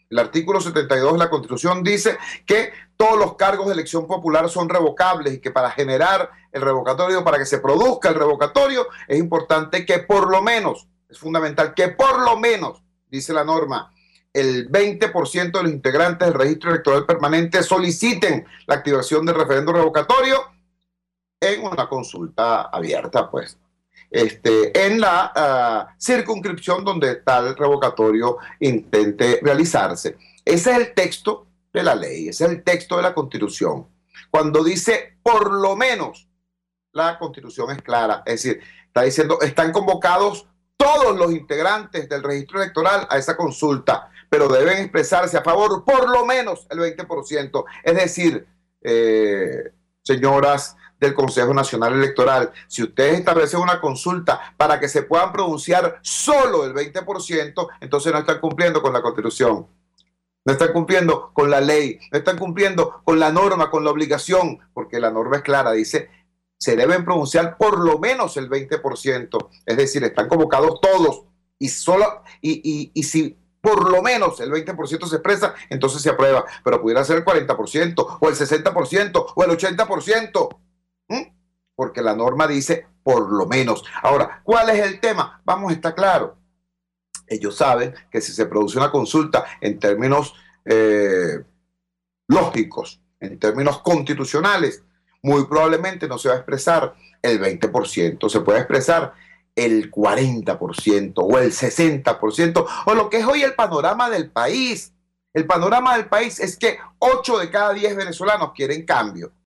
El artículo 72 de la Constitución dice que todos los cargos de elección popular son revocables y que para generar el revocatorio, para que se produzca el revocatorio, es importante que por lo menos, es fundamental que por lo menos, dice la norma, el 20% de los integrantes del registro electoral permanente soliciten la activación del referendo revocatorio en una consulta abierta, pues, en la circunscripción donde tal revocatorio intente realizarse. Ese es el texto de la ley, ese es el texto de la Constitución. Cuando dice por lo menos, la Constitución es clara, es decir, está diciendo, están convocados todos los integrantes del registro electoral a esa consulta, pero deben expresarse a favor por lo menos el 20%. Es decir, señoras del Consejo Nacional Electoral, si ustedes establecen una consulta para que se puedan pronunciar solo el 20%, entonces no están cumpliendo con la Constitución, no están cumpliendo con la ley, no están cumpliendo con la norma, con la obligación, porque la norma es clara, dice, se deben pronunciar por lo menos el 20%, es decir, están convocados todos, y si por lo menos el 20% se expresa, entonces se aprueba, pero pudiera ser el 40%, o el 60%, o el 80%, porque la norma dice por lo menos. Ahora, ¿cuál es el tema? Vamos, está claro. Ellos saben que si se produce una consulta en términos lógicos, en términos constitucionales, muy probablemente no se va a expresar el 20%, se puede expresar el 40% o el 60%, o lo que es hoy el panorama del país. El panorama del país es que 8 de cada 10 venezolanos quieren cambio.